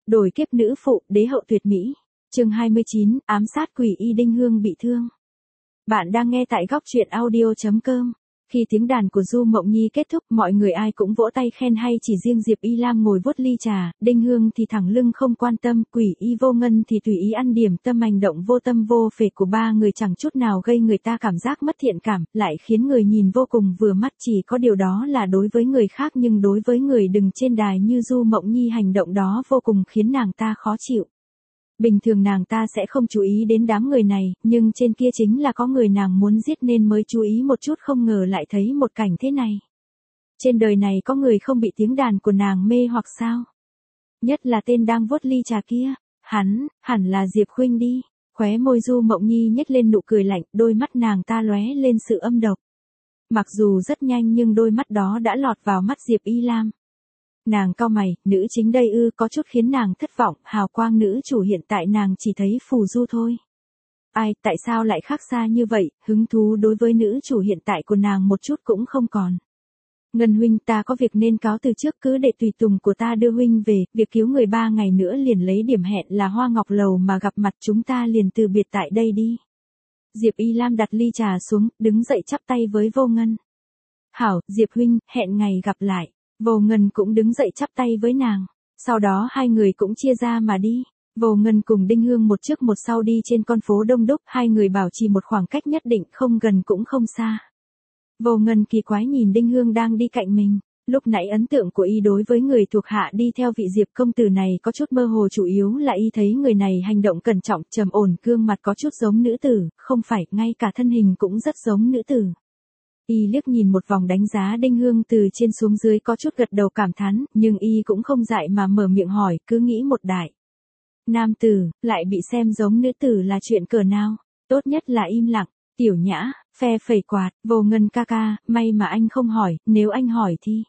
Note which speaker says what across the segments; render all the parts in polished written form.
Speaker 1: Đổi kiếp nữ phụ, đế hậu tuyệt mỹ. Chương 29, ám sát quỷ y Đinh Hương bị thương. Bạn đang nghe tại góc truyện audio.com. Khi tiếng đàn của Du Mộng Nhi kết thúc, mọi người ai cũng vỗ tay khen hay, chỉ riêng Diệp Y Lam ngồi vuốt ly trà, Đinh Hương thì thẳng lưng không quan tâm, quỷ y Vô Ngân thì tùy ý ăn điểm tâm. Hành động vô tâm vô phệ của ba người chẳng chút nào gây người ta cảm giác mất thiện cảm, lại khiến người nhìn vô cùng vừa mắt. Chỉ có điều đó là đối với người khác, nhưng đối với người đứng trên đài như Du Mộng Nhi, hành động đó vô cùng khiến nàng ta khó chịu. Bình thường nàng ta sẽ không chú ý đến đám người này, nhưng trên kia chính là có người nàng muốn giết nên mới chú ý một chút, không ngờ lại thấy một cảnh thế này. Trên đời này có người không bị tiếng đàn của nàng mê hoặc sao? Nhất là tên đang vuốt ly trà kia, hẳn là Diệp Khuynh đi. Khóe môi Du Mộng Nhi nhếch lên nụ cười lạnh, đôi mắt nàng ta lóe lên sự âm độc. Mặc dù rất nhanh nhưng đôi mắt đó đã lọt vào mắt Diệp Y Lam. Nàng cau mày, nữ chính đây ư? Có chút khiến nàng thất vọng, hào quang nữ chủ hiện tại nàng chỉ thấy phù du thôi. Ai, tại sao lại khác xa như vậy? Hứng thú đối với nữ chủ hiện tại của nàng một chút cũng không còn. Ngân huynh, ta có việc nên cáo từ trước, cứ để tùy tùng của ta đưa huynh về, việc cứu người 3 ngày nữa liền lấy điểm hẹn là Hoa Ngọc Lầu mà gặp mặt, chúng ta liền từ biệt tại đây đi. Diệp Y Lam đặt ly trà xuống, đứng dậy chắp tay với Vô Ngân. Hảo, Diệp huynh, hẹn ngày gặp lại. Vô Ngân cũng đứng dậy chắp tay với nàng. Sau đó hai người cũng chia ra mà đi. Vô Ngân cùng Đinh Hương một trước một sau đi trên con phố đông đúc, hai người bảo trì một khoảng cách nhất định, không gần cũng không xa. Vô Ngân kỳ quái nhìn Đinh Hương đang đi cạnh mình. Lúc nãy ấn tượng của y đối với người thuộc hạ đi theo vị Diệp công tử này có chút mơ hồ, chủ yếu là y thấy người này hành động cẩn trọng, trầm ổn, gương mặt có chút giống nữ tử, không phải, ngay cả thân hình cũng rất giống nữ tử. Y liếc nhìn một vòng đánh giá Đinh Hương từ trên xuống dưới, có chút gật đầu cảm thán, nhưng y cũng không dại mà mở miệng hỏi, cứ nghĩ một đại nam tử, lại bị xem giống nữ tử là chuyện cỡ nào, tốt nhất là im lặng, tiểu nhã, phe phẩy quạt, Vô Ngân ca ca, may mà anh không hỏi, nếu anh hỏi thì...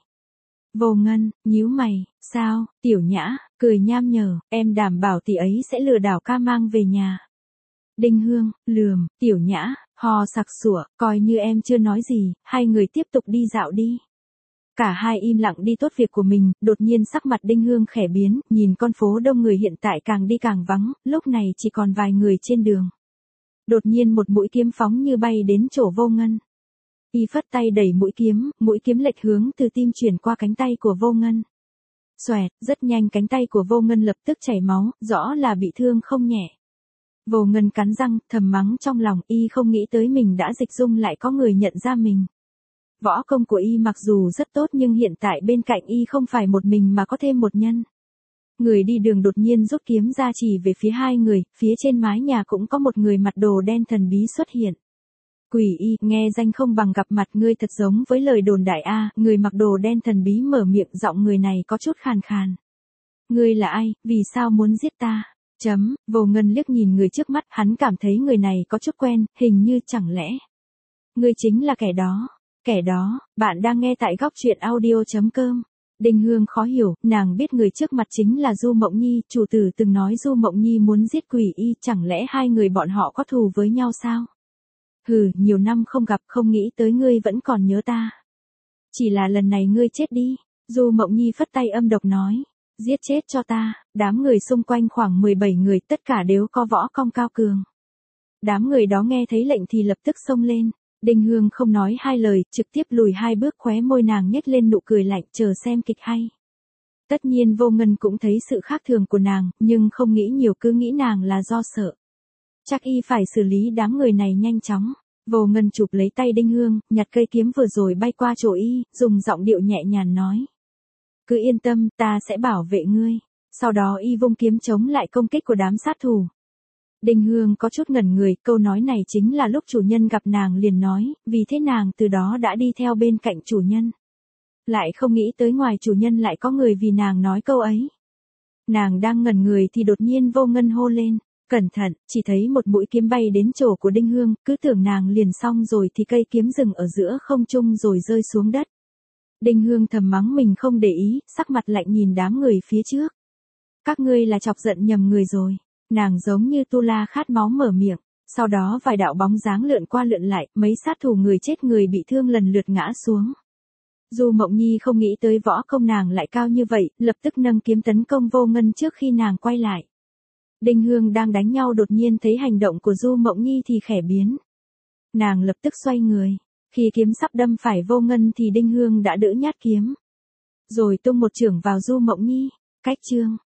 Speaker 1: Vô Ngân, nhíu mày, sao, tiểu nhã, cười nham nhở, em đảm bảo tỷ ấy sẽ lừa đảo ca mang về nhà. Đinh Hương, lườm, tiểu nhã, hò sặc sủa, coi như em chưa nói gì, hai người tiếp tục đi dạo đi. Cả hai im lặng đi tốt việc của mình, đột nhiên sắc mặt Đinh Hương khẽ biến, nhìn con phố đông người hiện tại càng đi càng vắng, lúc này chỉ còn vài người trên đường. Đột nhiên một mũi kiếm phóng như bay đến chỗ Vô Ngân. Y phất tay đẩy mũi kiếm lệch hướng từ tim chuyển qua cánh tay của Vô Ngân. Xoẹt, rất nhanh cánh tay của Vô Ngân lập tức chảy máu, rõ là bị thương không nhẹ. Vô Ngân cắn răng, thầm mắng trong lòng, y không nghĩ tới mình đã dịch dung lại có người nhận ra mình. Võ công của y mặc dù rất tốt nhưng hiện tại bên cạnh y không phải một mình mà có thêm một nhân. Người đi đường đột nhiên rút kiếm ra chỉ về phía hai người, phía trên mái nhà cũng có một người mặc đồ đen thần bí xuất hiện. Quỷ y, nghe danh không bằng gặp mặt, ngươi thật giống với lời đồn đại a. Người mặc đồ đen thần bí mở miệng, giọng người này có chút khàn khàn. Ngươi là ai, vì sao muốn giết ta? Vô Ngân liếc nhìn người trước mắt, hắn cảm thấy người này có chút quen, hình như chẳng lẽ ngươi chính là kẻ đó, bạn đang nghe tại góc truyện audio.com. Đinh Hương khó hiểu, nàng biết người trước mặt chính là Du Mộng Nhi, chủ tử từng nói Du Mộng Nhi muốn giết quỷ y, chẳng lẽ hai người bọn họ có thù với nhau sao? Hừ, nhiều năm không gặp, không nghĩ tới ngươi vẫn còn nhớ ta. Chỉ là lần này ngươi chết đi, Du Mộng Nhi phất tay âm độc nói. Giết chết cho ta. Đám người xung quanh khoảng 17 người, tất cả đều có võ công cao cường. Đám người đó nghe thấy lệnh thì lập tức xông lên. Đinh Hương không nói hai lời, trực tiếp lùi 2 bước, khóe môi nàng nhếch lên nụ cười lạnh, chờ xem kịch hay. Tất nhiên Vô Ngân cũng thấy sự khác thường của nàng, nhưng không nghĩ nhiều, cứ nghĩ nàng là do sợ. Chắc y phải xử lý đám người này nhanh chóng. Vô Ngân chụp lấy tay Đinh Hương, nhặt cây kiếm vừa rồi bay qua chỗ y, dùng giọng điệu nhẹ nhàng nói. Cứ yên tâm, ta sẽ bảo vệ ngươi. Sau đó y vung kiếm chống lại công kích của đám sát thủ. Đinh Hương có chút ngẩn người, câu nói này chính là lúc chủ nhân gặp nàng liền nói, vì thế nàng từ đó đã đi theo bên cạnh chủ nhân. Lại không nghĩ tới ngoài chủ nhân lại có người vì nàng nói câu ấy. Nàng đang ngẩn người thì đột nhiên Vô Ngân hô lên, cẩn thận, chỉ thấy một mũi kiếm bay đến chỗ của Đinh Hương, cứ tưởng nàng liền xong rồi thì cây kiếm dừng ở giữa không trung rồi rơi xuống đất. Đinh Hương thầm mắng mình không để ý, sắc mặt lạnh nhìn đám người phía trước. Các ngươi là chọc giận nhầm người rồi. Nàng giống như tu la khát máu mở miệng. Sau đó vài đạo bóng dáng lượn qua lượn lại, mấy sát thủ người chết người bị thương lần lượt ngã xuống. Du Mộng Nhi không nghĩ tới võ công nàng lại cao như vậy, lập tức nâng kiếm tấn công Vô Ngân trước khi nàng quay lại. Đinh Hương đang đánh nhau đột nhiên thấy hành động của Du Mộng Nhi thì khẽ biến. Nàng lập tức xoay người, khi kiếm sắp đâm phải Vô Ngân thì Đinh Hương đã đỡ nhát kiếm. Rồi tung một chưởng vào Du Mộng Nhi, cách chương.